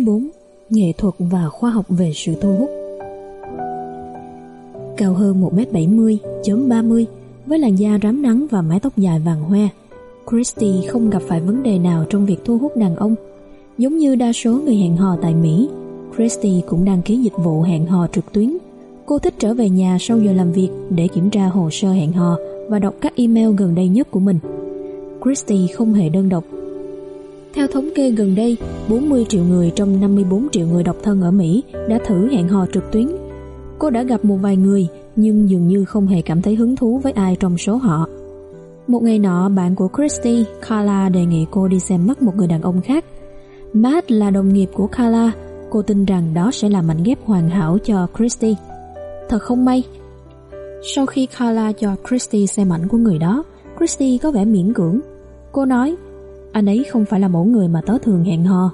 4. Nghệ thuật và khoa học về sự thu hút. Cao hơn 1m70, chớm 30, với làn da rám nắng và mái tóc dài vàng hoe, Christy không gặp phải vấn đề nào trong việc thu hút đàn ông. Giống như đa số người hẹn hò tại Mỹ, Christy cũng đăng ký dịch vụ hẹn hò trực tuyến. Cô thích trở về nhà sau giờ làm việc để kiểm tra hồ sơ hẹn hò và đọc các email gần đây nhất của mình. Christy không hề đơn độc. Theo thống kê gần đây, 40 triệu người trong 54 triệu người độc thân ở Mỹ đã thử hẹn hò trực tuyến. Cô đã gặp một vài người, nhưng dường như không hề cảm thấy hứng thú với ai trong số họ. Một ngày nọ, bạn của Christy, Carla, đề nghị cô đi xem mắt một người đàn ông khác. Matt là đồng nghiệp của Carla. Cô tin rằng đó sẽ là mảnh ghép hoàn hảo cho Christy. Thật không may, sau khi Carla cho Christy xem ảnh của người đó, Christy có vẻ miễn cưỡng. Cô nói, anh ấy không phải là mẫu người mà tớ thường hẹn hò.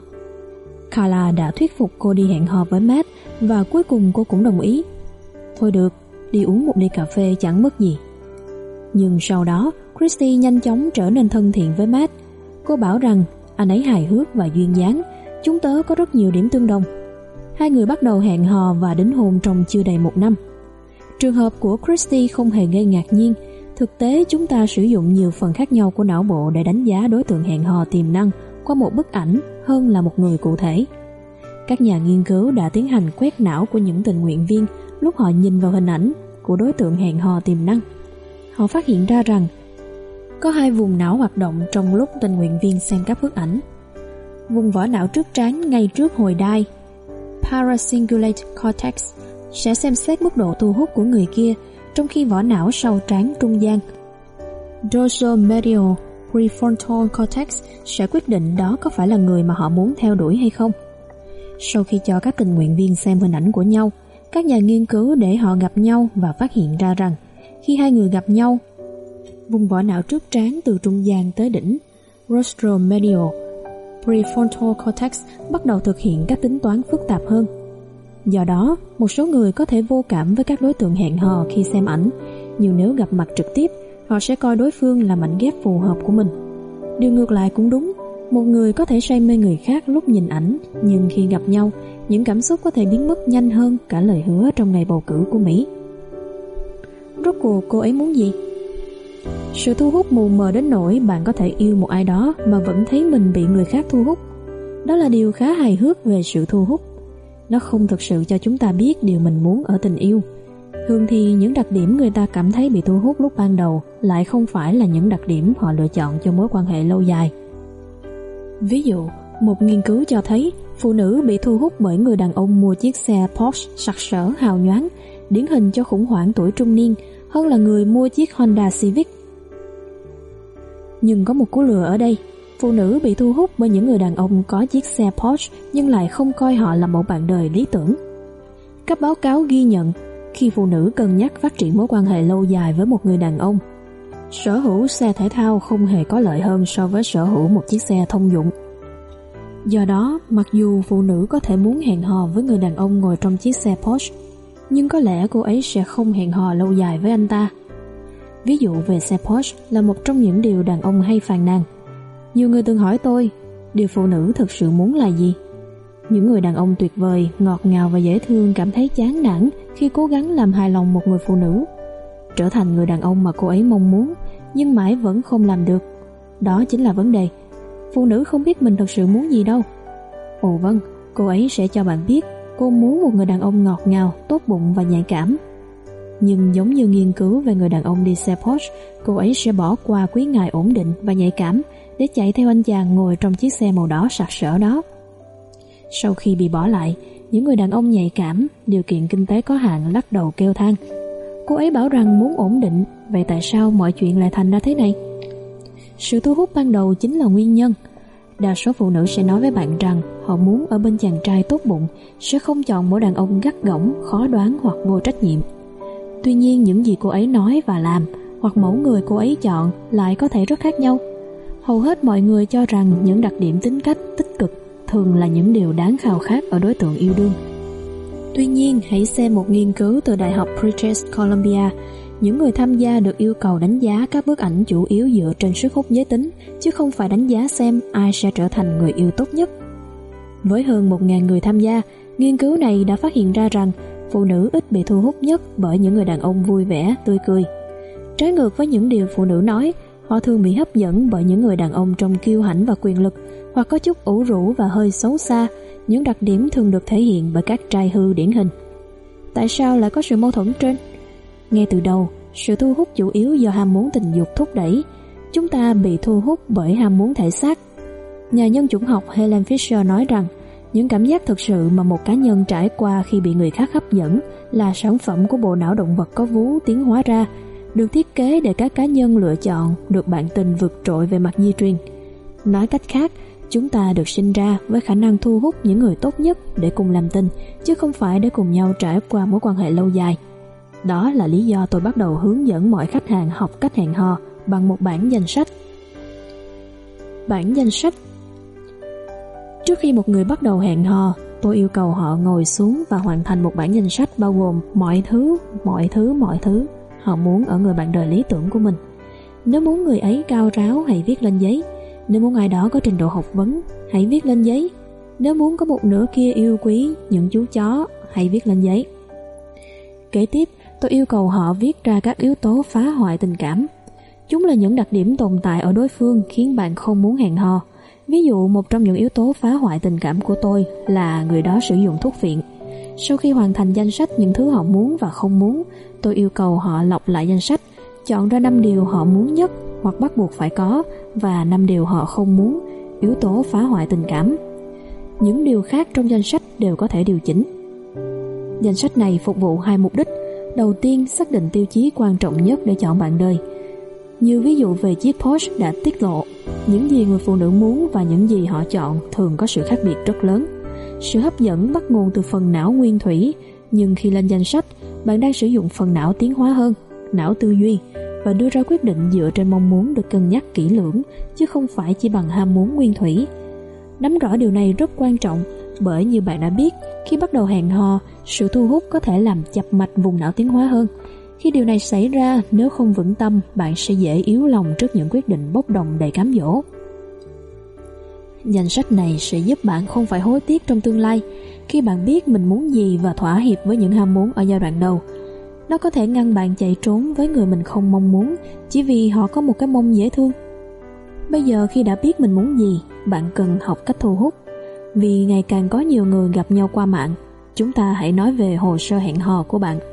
Carla đã thuyết phục cô đi hẹn hò với Matt và cuối cùng cô cũng đồng ý. Thôi được, đi uống một ly cà phê chẳng mất gì. Nhưng sau đó, Christy nhanh chóng trở nên thân thiện với Matt. Cô bảo rằng anh ấy hài hước và duyên dáng, chúng tớ có rất nhiều điểm tương đồng. Hai người bắt đầu hẹn hò và đính hôn trong chưa đầy 1 năm. Trường hợp của Christy không hề gây ngạc nhiên. Thực tế, chúng ta sử dụng nhiều phần khác nhau của não bộ để đánh giá đối tượng hẹn hò tiềm năng qua một bức ảnh hơn là một người cụ thể. Các nhà nghiên cứu đã tiến hành quét não của những tình nguyện viên lúc họ nhìn vào hình ảnh của đối tượng hẹn hò tiềm năng. Họ phát hiện ra rằng có 2 vùng não hoạt động trong lúc tình nguyện viên xem các bức ảnh. Vùng vỏ não trước trán ngay trước hồi đai, paracingulate cortex, sẽ xem xét mức độ thu hút của người kia, trong khi vỏ não sau trán trung gian, dorsomedial prefrontal cortex, sẽ quyết định đó có phải là người mà họ muốn theo đuổi hay không. Sau khi cho các tình nguyện viên xem hình ảnh của nhau, các nhà nghiên cứu để họ gặp nhau và phát hiện ra rằng khi hai người gặp nhau, vùng vỏ não trước trán từ trung gian tới đỉnh, rostromedial prefrontal cortex, bắt đầu thực hiện các tính toán phức tạp hơn. Do đó, một số người có thể vô cảm với các đối tượng hẹn hò khi xem ảnh, nhưng nếu gặp mặt trực tiếp, họ sẽ coi đối phương là mảnh ghép phù hợp của mình. Điều ngược lại cũng đúng, một người có thể say mê người khác lúc nhìn ảnh, nhưng khi gặp nhau, những cảm xúc có thể biến mất nhanh hơn cả lời hứa trong ngày bầu cử của Mỹ. Rốt cuộc cô ấy muốn gì? Sự thu hút mù mờ đến nỗi bạn có thể yêu một ai đó mà vẫn thấy mình bị người khác thu hút. Đó là điều khá hài hước về sự thu hút. Nó không thực sự cho chúng ta biết điều mình muốn ở tình yêu. Thường thì những đặc điểm người ta cảm thấy bị thu hút lúc ban đầu lại không phải là những đặc điểm họ lựa chọn cho mối quan hệ lâu dài. Ví dụ, một nghiên cứu cho thấy phụ nữ bị thu hút bởi người đàn ông mua chiếc xe Porsche sặc sỡ hào nhoáng, điển hình cho khủng hoảng tuổi trung niên, hơn là người mua chiếc Honda Civic. Nhưng có một cú lừa ở đây. Phụ nữ bị thu hút bởi những người đàn ông có chiếc xe Porsche nhưng lại không coi họ là mẫu bạn đời lý tưởng. Các báo cáo ghi nhận khi phụ nữ cân nhắc phát triển mối quan hệ lâu dài với một người đàn ông, sở hữu xe thể thao không hề có lợi hơn so với sở hữu một chiếc xe thông dụng. Do đó, mặc dù phụ nữ có thể muốn hẹn hò với người đàn ông ngồi trong chiếc xe Porsche, nhưng có lẽ cô ấy sẽ không hẹn hò lâu dài với anh ta. Ví dụ về xe Porsche là một trong những điều đàn ông hay phàn nàn. Nhiều người từng hỏi tôi, điều phụ nữ thực sự muốn là gì? Những người đàn ông tuyệt vời, ngọt ngào và dễ thương cảm thấy chán nản khi cố gắng làm hài lòng một người phụ nữ, trở thành người đàn ông mà cô ấy mong muốn, nhưng mãi vẫn không làm được. Đó chính là vấn đề. Phụ nữ không biết mình thật sự muốn gì đâu. Ồ vâng, cô ấy sẽ cho bạn biết cô muốn một người đàn ông ngọt ngào, tốt bụng và nhạy cảm. Nhưng giống như nghiên cứu về người đàn ông đi xe Porsche, cô ấy sẽ bỏ qua quý ngài ổn định và nhạy cảm để chạy theo anh chàng ngồi trong chiếc xe màu đỏ sặc sỡ đó. Sau khi bị bỏ lại, những người đàn ông nhạy cảm, điều kiện kinh tế có hạn lắc đầu kêu than. Cô ấy bảo rằng muốn ổn định, vậy tại sao mọi chuyện lại thành ra thế này? Sự thu hút ban đầu chính là nguyên nhân. Đa số phụ nữ sẽ nói với bạn rằng họ muốn ở bên chàng trai tốt bụng, sẽ không chọn một đàn ông gắt gỏng, khó đoán hoặc vô trách nhiệm. Tuy nhiên những gì cô ấy nói và làm, hoặc mẫu người cô ấy chọn lại có thể rất khác nhau. Hầu hết mọi người cho rằng những đặc điểm tính cách tích cực thường là những điều đáng khao khát ở đối tượng yêu đương. Tuy nhiên, hãy xem một nghiên cứu từ Đại học British Columbia. Những người tham gia được yêu cầu đánh giá các bức ảnh chủ yếu dựa trên sức hút giới tính, chứ không phải đánh giá xem ai sẽ trở thành người yêu tốt nhất. Với hơn 1.000 người tham gia, nghiên cứu này đã phát hiện ra rằng phụ nữ ít bị thu hút nhất bởi những người đàn ông vui vẻ, tươi cười. Trái ngược với những điều phụ nữ nói, họ thường bị hấp dẫn bởi những người đàn ông trông kiêu hãnh và quyền lực, hoặc có chút ủ rũ và hơi xấu xa, những đặc điểm thường được thể hiện bởi các trai hư điển hình. Tại sao lại có sự mâu thuẫn trên? Ngay từ đầu, sự thu hút chủ yếu do ham muốn tình dục thúc đẩy. Chúng ta bị thu hút bởi ham muốn thể xác. Nhà nhân chủng học Helen Fisher nói rằng, những cảm giác thực sự mà một cá nhân trải qua khi bị người khác hấp dẫn là sản phẩm của bộ não động vật có vú tiến hóa ra, được thiết kế để các cá nhân lựa chọn được bạn tình vượt trội về mặt di truyền. Nói cách khác, chúng ta được sinh ra với khả năng thu hút những người tốt nhất để cùng làm tình, chứ không phải để cùng nhau trải qua mối quan hệ lâu dài. Đó là lý do tôi bắt đầu hướng dẫn mọi khách hàng học cách hẹn hò bằng một bảng danh sách. Bảng danh sách. Trước khi một người bắt đầu hẹn hò, tôi yêu cầu họ ngồi xuống và hoàn thành một bảng danh sách bao gồm mọi thứ họ muốn ở người bạn đời lý tưởng của mình. Nếu muốn người ấy cao ráo, hãy viết lên giấy. Nếu muốn ai đó có trình độ học vấn, hãy viết lên giấy. Nếu muốn có một nửa kia yêu quý những chú chó, hãy viết lên giấy. Kế tiếp, tôi yêu cầu họ viết ra các yếu tố phá hoại tình cảm. Chúng là những đặc điểm tồn tại ở đối phương khiến bạn không muốn hẹn hò. Ví dụ, một trong những yếu tố phá hoại tình cảm của tôi là người đó sử dụng thuốc phiện. Sau khi hoàn thành danh sách những thứ họ muốn và không muốn, tôi yêu cầu họ lọc lại danh sách, chọn ra 5 điều họ muốn nhất hoặc bắt buộc phải có và 5 điều họ không muốn, yếu tố phá hoại tình cảm. Những điều khác trong danh sách đều có thể điều chỉnh. Danh sách này phục vụ hai mục đích. Đầu tiên, xác định tiêu chí quan trọng nhất để chọn bạn đời. Như ví dụ về chiếc Porsche đã tiết lộ, những gì người phụ nữ muốn và những gì họ chọn thường có sự khác biệt rất lớn. Sự hấp dẫn bắt nguồn từ phần não nguyên thủy, nhưng khi lên danh sách, bạn đang sử dụng phần não tiến hóa hơn, não tư duy, và đưa ra quyết định dựa trên mong muốn được cân nhắc kỹ lưỡng, chứ không phải chỉ bằng ham muốn nguyên thủy. Nắm rõ điều này rất quan trọng, bởi như bạn đã biết, khi bắt đầu hẹn hò, sự thu hút có thể làm chập mạch vùng não tiến hóa hơn. Khi điều này xảy ra, nếu không vững tâm, bạn sẽ dễ yếu lòng trước những quyết định bốc đồng đầy cám dỗ. Danh sách này sẽ giúp bạn không phải hối tiếc trong tương lai. Khi bạn biết mình muốn gì và thỏa hiệp với những ham muốn ở giai đoạn đầu, nó có thể ngăn bạn chạy trốn với người mình không mong muốn chỉ vì họ có một cái mông dễ thương. Bây giờ khi đã biết mình muốn gì, bạn cần học cách thu hút. Vì ngày càng có nhiều người gặp nhau qua mạng, chúng ta hãy nói về hồ sơ hẹn hò của bạn.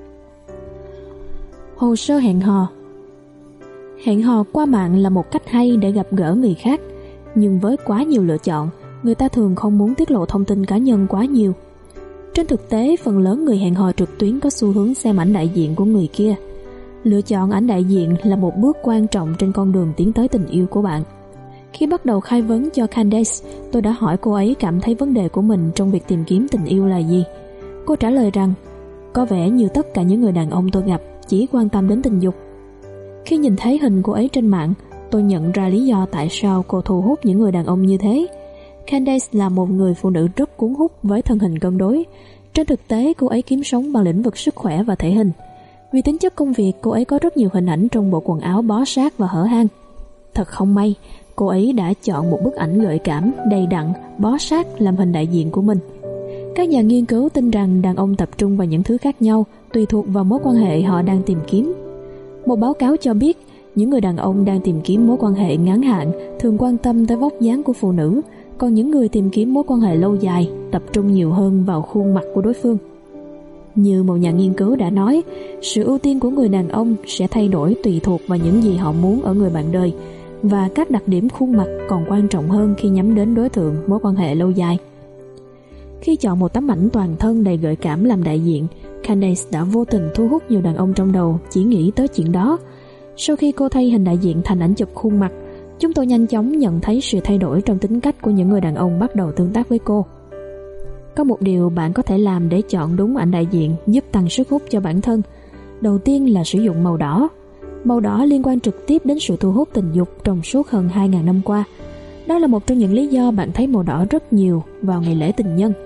Hồ sơ hẹn hò. Hẹn hò qua mạng là một cách hay để gặp gỡ người khác, nhưng với quá nhiều lựa chọn, người ta thường không muốn tiết lộ thông tin cá nhân quá nhiều. Trên thực tế, phần lớn người hẹn hò trực tuyến có xu hướng xem ảnh đại diện của người kia. Lựa chọn ảnh đại diện là một bước quan trọng trên con đường tiến tới tình yêu của bạn. Khi bắt đầu khai vấn cho Candace, tôi đã hỏi cô ấy cảm thấy vấn đề của mình trong việc tìm kiếm tình yêu là gì. Cô trả lời rằng, có vẻ như tất cả những người đàn ông tôi gặp chỉ quan tâm đến tình dục. Khi nhìn thấy hình cô ấy trên mạng, tôi nhận ra lý do tại sao cô thu hút những người đàn ông như thế. Candace là một người phụ nữ rất cuốn hút với thân hình cân đối. Trên thực tế, cô ấy kiếm sống bằng lĩnh vực sức khỏe và thể hình. Vì tính chất công việc, cô ấy có rất nhiều hình ảnh trong bộ quần áo bó sát và hở hang. Thật không may, cô ấy đã chọn một bức ảnh gợi cảm, đầy đặn, bó sát làm hình đại diện của mình. Các nhà nghiên cứu tin rằng đàn ông tập trung vào những thứ khác nhau tùy thuộc vào mối quan hệ họ đang tìm kiếm. Một báo cáo cho biết, những người đàn ông đang tìm kiếm mối quan hệ ngắn hạn thường quan tâm tới vóc dáng của phụ nữ, còn những người tìm kiếm mối quan hệ lâu dài tập trung nhiều hơn vào khuôn mặt của đối phương. Như một nhà nghiên cứu đã nói, sự ưu tiên của người đàn ông sẽ thay đổi tùy thuộc vào những gì họ muốn ở người bạn đời, và các đặc điểm khuôn mặt còn quan trọng hơn khi nhắm đến đối tượng mối quan hệ lâu dài. Khi chọn một tấm ảnh toàn thân đầy gợi cảm làm đại diện, Candace đã vô tình thu hút nhiều đàn ông trong đầu chỉ nghĩ tới chuyện đó. Sau khi cô thay hình đại diện thành ảnh chụp khuôn mặt, chúng tôi nhanh chóng nhận thấy sự thay đổi trong tính cách của những người đàn ông bắt đầu tương tác với cô. Có một điều bạn có thể làm để chọn đúng ảnh đại diện giúp tăng sức hút cho bản thân. Đầu tiên là sử dụng màu đỏ. Màu đỏ liên quan trực tiếp đến sự thu hút tình dục trong suốt hơn 2.000 năm qua. Đó là một trong những lý do bạn thấy màu đỏ rất nhiều vào ngày lễ tình nhân.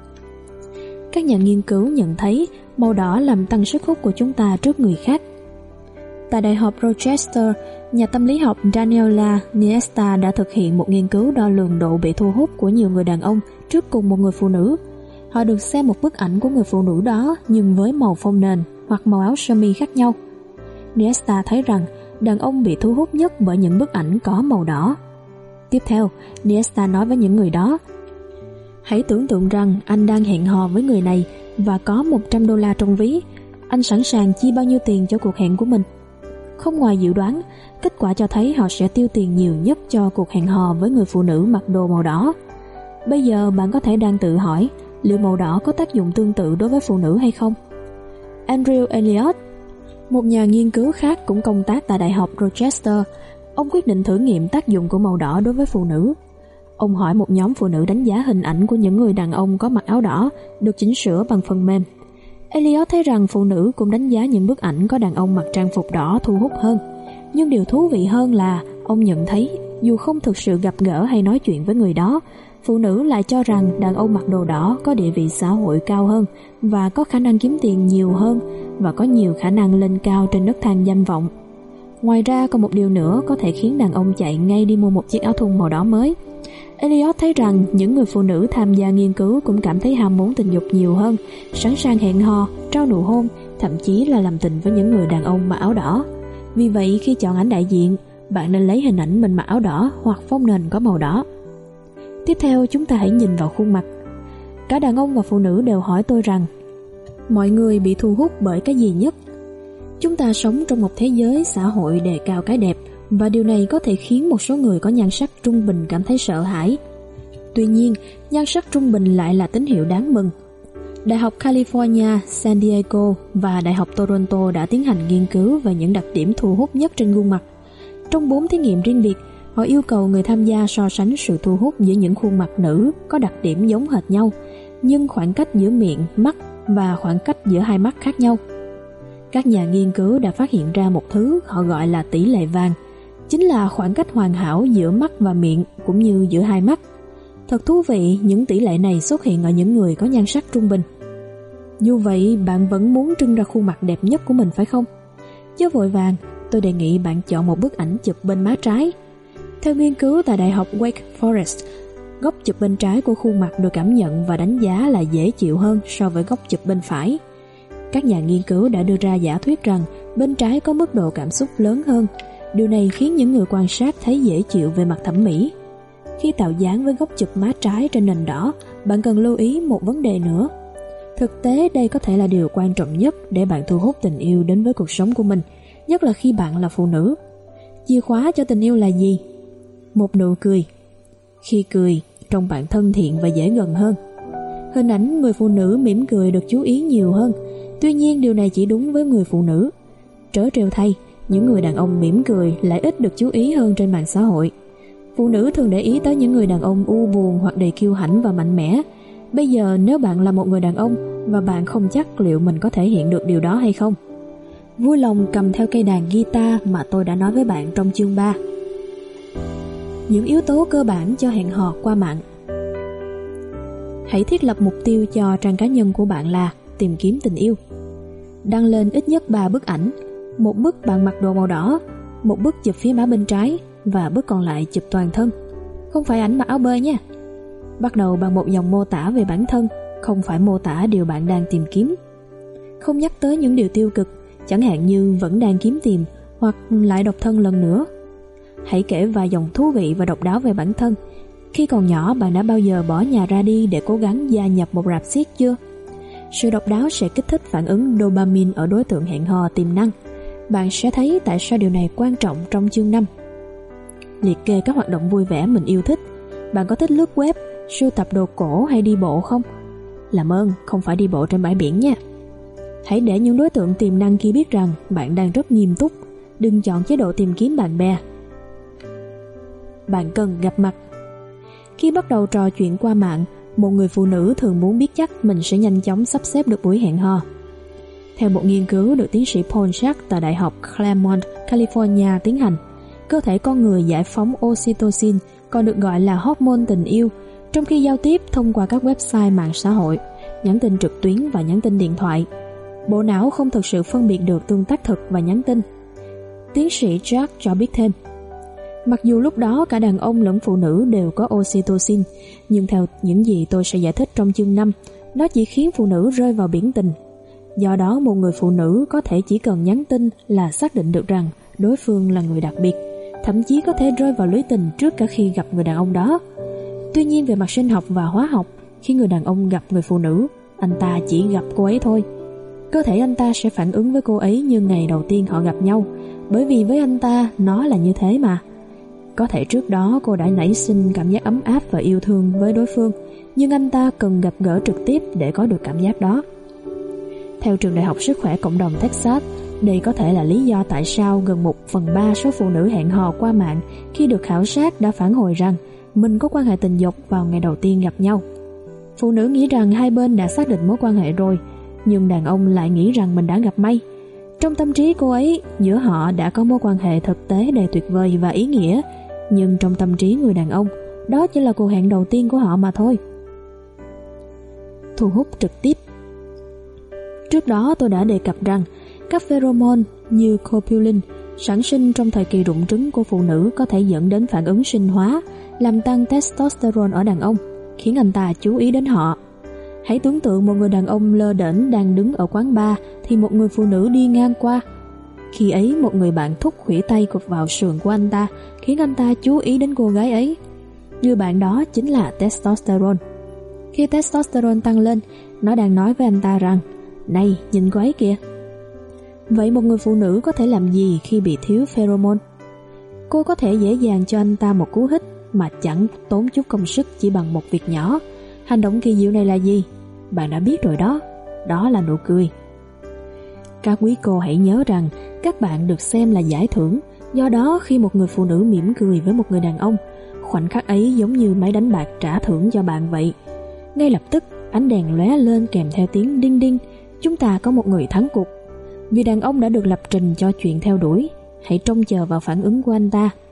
Các nhà nghiên cứu nhận thấy màu đỏ làm tăng sức hút của chúng ta trước người khác. Tại Đại học Rochester, Nhà tâm lý học Daniela Niesta đã thực hiện một nghiên cứu đo lường độ bị thu hút của nhiều người đàn ông trước cùng một người phụ nữ. Họ được xem một bức ảnh của người phụ nữ đó nhưng với màu phông nền hoặc màu áo sơ mi khác nhau. Niesta thấy rằng đàn ông bị thu hút nhất bởi những bức ảnh có màu đỏ. Tiếp theo, Niesta nói với những người đó: hãy tưởng tượng rằng anh đang hẹn hò với người này và có $100 trong ví. Anh sẵn sàng chi bao nhiêu tiền cho cuộc hẹn của mình? Không ngoài dự đoán, kết quả cho thấy họ sẽ tiêu tiền nhiều nhất cho cuộc hẹn hò với người phụ nữ mặc đồ màu đỏ. Bây giờ bạn có thể đang tự hỏi liệu màu đỏ có tác dụng tương tự đối với phụ nữ hay không? Andrew Elliot, một nhà nghiên cứu khác cũng công tác tại Đại học Rochester, ông quyết định thử nghiệm tác dụng của màu đỏ đối với phụ nữ. Ông hỏi một nhóm phụ nữ đánh giá hình ảnh của những người đàn ông có mặc áo đỏ được chỉnh sửa bằng phần mềm. Elliot thấy rằng phụ nữ cũng đánh giá những bức ảnh có đàn ông mặc trang phục đỏ thu hút hơn. Nhưng điều thú vị hơn là ông nhận thấy dù không thực sự gặp gỡ hay nói chuyện với người đó, phụ nữ lại cho rằng đàn ông mặc đồ đỏ có địa vị xã hội cao hơn và có khả năng kiếm tiền nhiều hơn và có nhiều khả năng lên cao trên nấc thang danh vọng. Ngoài ra còn một điều nữa có thể khiến đàn ông chạy ngay đi mua một chiếc áo thun màu đỏ mới. Elliot thấy rằng những người phụ nữ tham gia nghiên cứu cũng cảm thấy ham muốn tình dục nhiều hơn, sẵn sàng hẹn hò, trao nụ hôn, thậm chí là làm tình với những người đàn ông mặc áo đỏ. Vì vậy khi chọn ảnh đại diện, bạn nên lấy hình ảnh mình mặc áo đỏ hoặc phông nền có màu đỏ. Tiếp theo chúng ta hãy nhìn vào khuôn mặt. Cả đàn ông và phụ nữ đều hỏi tôi rằng mọi người bị thu hút bởi cái gì nhất? Chúng ta sống trong một thế giới xã hội đề cao cái đẹp và điều này có thể khiến một số người có nhan sắc trung bình cảm thấy sợ hãi. Tuy nhiên, nhan sắc trung bình lại là tín hiệu đáng mừng. Đại học California, San Diego và Đại học Toronto đã tiến hành nghiên cứu về những đặc điểm thu hút nhất trên gương mặt. Trong 4 thí nghiệm riêng biệt, họ yêu cầu người tham gia so sánh sự thu hút giữa những khuôn mặt nữ có đặc điểm giống hệt nhau, nhưng khoảng cách giữa miệng, mắt và khoảng cách giữa hai mắt khác nhau. Các nhà nghiên cứu đã phát hiện ra một thứ họ gọi là tỷ lệ vàng, chính là khoảng cách hoàn hảo giữa mắt và miệng cũng như giữa hai mắt. Thật thú vị, những tỷ lệ này xuất hiện ở những người có nhan sắc trung bình. Dù vậy, bạn vẫn muốn trưng ra khuôn mặt đẹp nhất của mình phải không? Chớ vội vàng, tôi đề nghị bạn chọn một bức ảnh chụp bên má trái. Theo nghiên cứu tại Đại học Wake Forest, góc chụp bên trái của khuôn mặt được cảm nhận và đánh giá là dễ chịu hơn so với góc chụp bên phải. Các nhà nghiên cứu đã đưa ra giả thuyết rằng bên trái có mức độ cảm xúc lớn hơn. Điều này khiến những người quan sát thấy dễ chịu về mặt thẩm mỹ. Khi tạo dáng với góc chụp má trái trên nền đỏ, bạn cần lưu ý một vấn đề nữa. Thực tế đây có thể là điều quan trọng nhất để bạn thu hút tình yêu đến với cuộc sống của mình, nhất là khi bạn là phụ nữ. Chìa khóa cho tình yêu là gì? Một nụ cười. Khi cười, trông bạn thân thiện và dễ gần hơn. Hình ảnh người phụ nữ mỉm cười được chú ý nhiều hơn. Tuy nhiên điều này chỉ đúng với người phụ nữ. Trớ trêu thay, những người đàn ông mỉm cười lại ít được chú ý hơn trên mạng xã hội. Phụ nữ thường để ý tới những người đàn ông u buồn hoặc đầy kiêu hãnh và mạnh mẽ. Bây giờ nếu bạn là một người đàn ông và bạn không chắc liệu mình có thể hiện được điều đó hay không, vui lòng cầm theo cây đàn guitar mà tôi đã nói với bạn trong chương 3. Những yếu tố cơ bản cho hẹn hò qua mạng. Hãy thiết lập mục tiêu cho trang cá nhân của bạn là tìm kiếm tình yêu. Đăng lên ít nhất 3 bức ảnh. Một bức bạn mặc đồ màu đỏ, một bức chụp phía má bên trái và bức còn lại chụp toàn thân. Không phải ảnh mặc áo bơi nha. Bắt đầu bằng một dòng mô tả về bản thân, không phải mô tả điều bạn đang tìm kiếm. Không nhắc tới những điều tiêu cực, chẳng hạn như vẫn đang kiếm tìm hoặc lại độc thân lần nữa. Hãy kể vài dòng thú vị và độc đáo về bản thân. Khi còn nhỏ, bạn đã bao giờ bỏ nhà ra đi để cố gắng gia nhập một rạp xiếc chưa? Sự độc đáo sẽ kích thích phản ứng dopamine ở đối tượng hẹn hò tiềm năng. Bạn sẽ thấy tại sao điều này quan trọng trong chương 5. Liệt kê các hoạt động vui vẻ mình yêu thích. Bạn có thích lướt web, sưu tập đồ cổ hay đi bộ không? Làm ơn, không phải đi bộ trên bãi biển nha. Hãy để những đối tượng tiềm năng kia biết rằng bạn đang rất nghiêm túc. Đừng chọn chế độ tìm kiếm bạn bè. Bạn cần gặp mặt. Khi bắt đầu trò chuyện qua mạng, một người phụ nữ thường muốn biết chắc mình sẽ nhanh chóng sắp xếp được buổi hẹn hò. Theo một nghiên cứu được tiến sĩ Paul Schacht tại Đại học Claremont, California tiến hành, cơ thể con người giải phóng oxytocin, còn được gọi là hormone tình yêu, trong khi giao tiếp thông qua các website mạng xã hội, nhắn tin trực tuyến và nhắn tin điện thoại. Bộ não không thực sự phân biệt được tương tác thực và nhắn tin. Tiến sĩ Jack cho biết thêm. Mặc dù lúc đó cả đàn ông lẫn phụ nữ đều có oxytocin, nhưng theo những gì tôi sẽ giải thích trong chương 5, nó chỉ khiến phụ nữ rơi vào biển tình. Do đó một người phụ nữ có thể chỉ cần nhắn tin là xác định được rằng đối phương là người đặc biệt, thậm chí có thể rơi vào lưới tình trước cả khi gặp người đàn ông đó. Tuy nhiên về mặt sinh học và hóa học, khi người đàn ông gặp người phụ nữ, anh ta chỉ gặp cô ấy thôi. Cơ thể anh ta sẽ phản ứng với cô ấy như ngày đầu tiên họ gặp nhau, bởi vì với anh ta nó là như thế mà. Có thể trước đó cô đã nảy sinh cảm giác ấm áp và yêu thương với đối phương, nhưng anh ta cần gặp gỡ trực tiếp để có được cảm giác đó. Theo trường Đại học Sức khỏe Cộng đồng Texas, đây có thể là lý do tại sao gần 1/3 số phụ nữ hẹn hò qua mạng khi được khảo sát đã phản hồi rằng mình có quan hệ tình dục vào ngày đầu tiên gặp nhau. Phụ nữ nghĩ rằng hai bên đã xác định mối quan hệ rồi, nhưng đàn ông lại nghĩ rằng mình đã gặp may. Trong tâm trí cô ấy, giữa họ đã có mối quan hệ thực tế đầy tuyệt vời và ý nghĩa, nhưng trong tâm trí người đàn ông, đó chỉ là cuộc hẹn đầu tiên của họ mà thôi. Thu hút trực tiếp. Trước đó tôi đã đề cập rằng các pheromone như copulin sản sinh trong thời kỳ rụng trứng của phụ nữ có thể dẫn đến phản ứng sinh hóa, làm tăng testosterone ở đàn ông, khiến anh ta chú ý đến họ. Hãy tưởng tượng một người đàn ông lơ đễnh đang đứng ở quán bar thì một người phụ nữ đi ngang qua. Khi ấy một người bạn thúc khuỷu tay cụp vào sườn của anh ta, khiến anh ta chú ý đến cô gái ấy. Người bạn đó chính là testosterone. Khi testosterone tăng lên, nó đang nói với anh ta rằng: "Này, nhìn cô ấy kìa." Vậy một người phụ nữ có thể làm gì khi bị thiếu pheromone? Cô có thể dễ dàng cho anh ta một cú hích mà chẳng tốn chút công sức chỉ bằng một việc nhỏ. Hành động kỳ diệu này là gì? Bạn đã biết rồi đó, đó là nụ cười. Các quý cô hãy nhớ rằng các bạn được xem là giải thưởng, do đó khi một người phụ nữ mỉm cười với một người đàn ông, khoảnh khắc ấy giống như máy đánh bạc trả thưởng cho bạn vậy. Ngay lập tức ánh đèn lóe lên kèm theo tiếng đinh đinh, chúng ta có một người thắng cuộc. Vì đàn ông đã được lập trình cho chuyện theo đuổi, hãy trông chờ vào phản ứng của anh ta.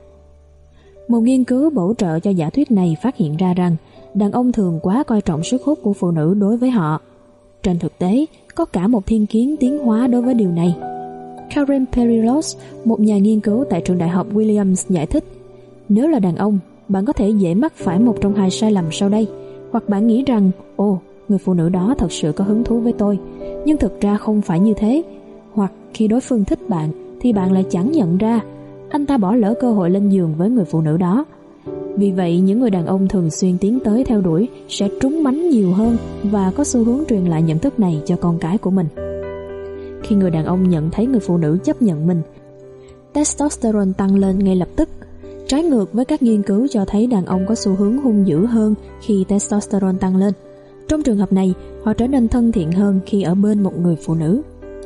Một nghiên cứu bổ trợ cho giả thuyết này phát hiện ra rằng đàn ông thường quá coi trọng sức hút của phụ nữ đối với họ. Trên thực tế, có cả một thiên kiến tiến hóa đối với điều này. Karen Perilos, một nhà nghiên cứu tại trường đại học Williams giải thích: nếu là đàn ông, bạn có thể dễ mắc phải một trong hai sai lầm sau đây. Hoặc bạn nghĩ rằng, người phụ nữ đó thật sự có hứng thú với tôi, nhưng thực ra không phải như thế. Hoặc khi đối phương thích bạn thì bạn lại chẳng nhận ra, anh ta bỏ lỡ cơ hội lên giường với người phụ nữ đó. Vì vậy, những người đàn ông thường xuyên tiến tới theo đuổi sẽ trúng mánh nhiều hơn và có xu hướng truyền lại nhận thức này cho con cái của mình. Khi người đàn ông nhận thấy người phụ nữ chấp nhận mình, testosterone tăng lên ngay lập tức. Trái ngược với các nghiên cứu cho thấy đàn ông có xu hướng hung dữ hơn khi testosterone tăng lên. Trong trường hợp này, họ trở nên thân thiện hơn khi ở bên một người phụ nữ.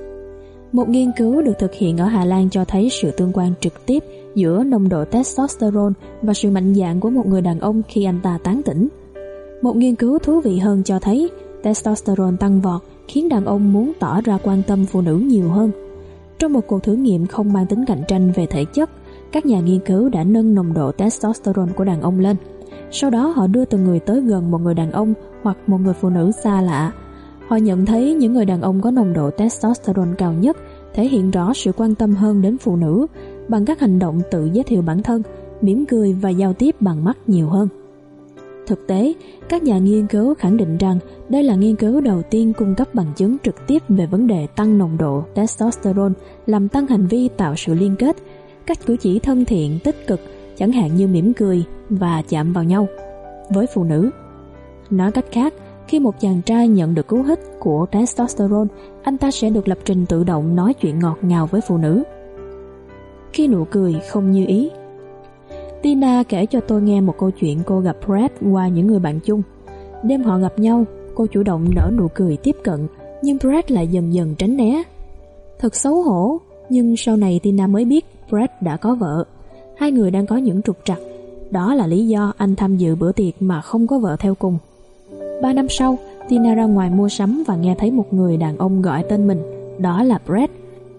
Một nghiên cứu được thực hiện ở Hà Lan cho thấy sự tương quan trực tiếp giữa nồng độ testosterone và sự mạnh dạn của một người đàn ông khi anh ta tán tỉnh. Một nghiên cứu thú vị hơn cho thấy testosterone tăng vọt khiến đàn ông muốn tỏ ra quan tâm phụ nữ nhiều hơn. Trong một cuộc thử nghiệm không mang tính cạnh tranh về thể chất, các nhà nghiên cứu đã nâng nồng độ testosterone của đàn ông lên. Sau đó họ đưa từng người tới gần một người đàn ông hoặc một người phụ nữ xa lạ. Họ nhận thấy những người đàn ông có nồng độ testosterone cao nhất thể hiện rõ sự quan tâm hơn đến phụ nữ bằng các hành động tự giới thiệu bản thân, mỉm cười và giao tiếp bằng mắt nhiều hơn. Thực tế, các nhà nghiên cứu khẳng định rằng đây là nghiên cứu đầu tiên cung cấp bằng chứng trực tiếp về vấn đề tăng nồng độ testosterone làm tăng hành vi tạo sự liên kết, các cử chỉ thân thiện, tích cực, chẳng hạn như mỉm cười và chạm vào nhau với phụ nữ. Nói cách khác, khi một chàng trai nhận được cú hích của testosterone, anh ta sẽ được lập trình tự động nói chuyện ngọt ngào với phụ nữ. Khi nụ cười không như ý. Tina kể cho tôi nghe một câu chuyện cô gặp Brett qua những người bạn chung. Đêm họ gặp nhau, cô chủ động nở nụ cười tiếp cận, nhưng Brett lại dần dần tránh né. Thật xấu hổ, nhưng sau này Tina mới biết Brett đã có vợ. Hai người đang có những trục trặc. Đó là lý do anh tham dự bữa tiệc mà không có vợ theo cùng. 3 năm sau, Tina ra ngoài mua sắm và nghe thấy một người đàn ông gọi tên mình. Đó là Brett.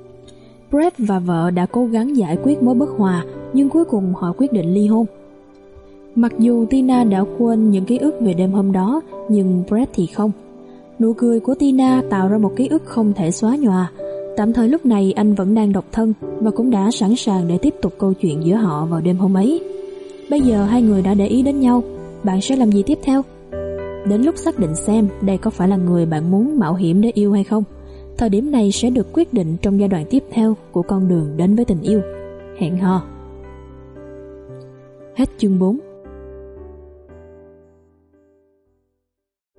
Brett và vợ đã cố gắng giải quyết mối bất hòa, nhưng cuối cùng họ quyết định ly hôn. Mặc dù Tina đã quên những ký ức về đêm hôm đó, nhưng Brett thì không. Nụ cười của Tina tạo ra một ký ức không thể xóa nhòa. Tạm thời lúc này anh vẫn đang độc thân và cũng đã sẵn sàng để tiếp tục câu chuyện giữa họ vào đêm hôm ấy. Bây giờ hai người đã để ý đến nhau, bạn sẽ làm gì tiếp theo? Đến lúc xác định xem đây có phải là người bạn muốn mạo hiểm để yêu hay không. Thời điểm này sẽ được quyết định trong giai đoạn tiếp theo của con đường đến với tình yêu. Hẹn hò. Hết chương 4.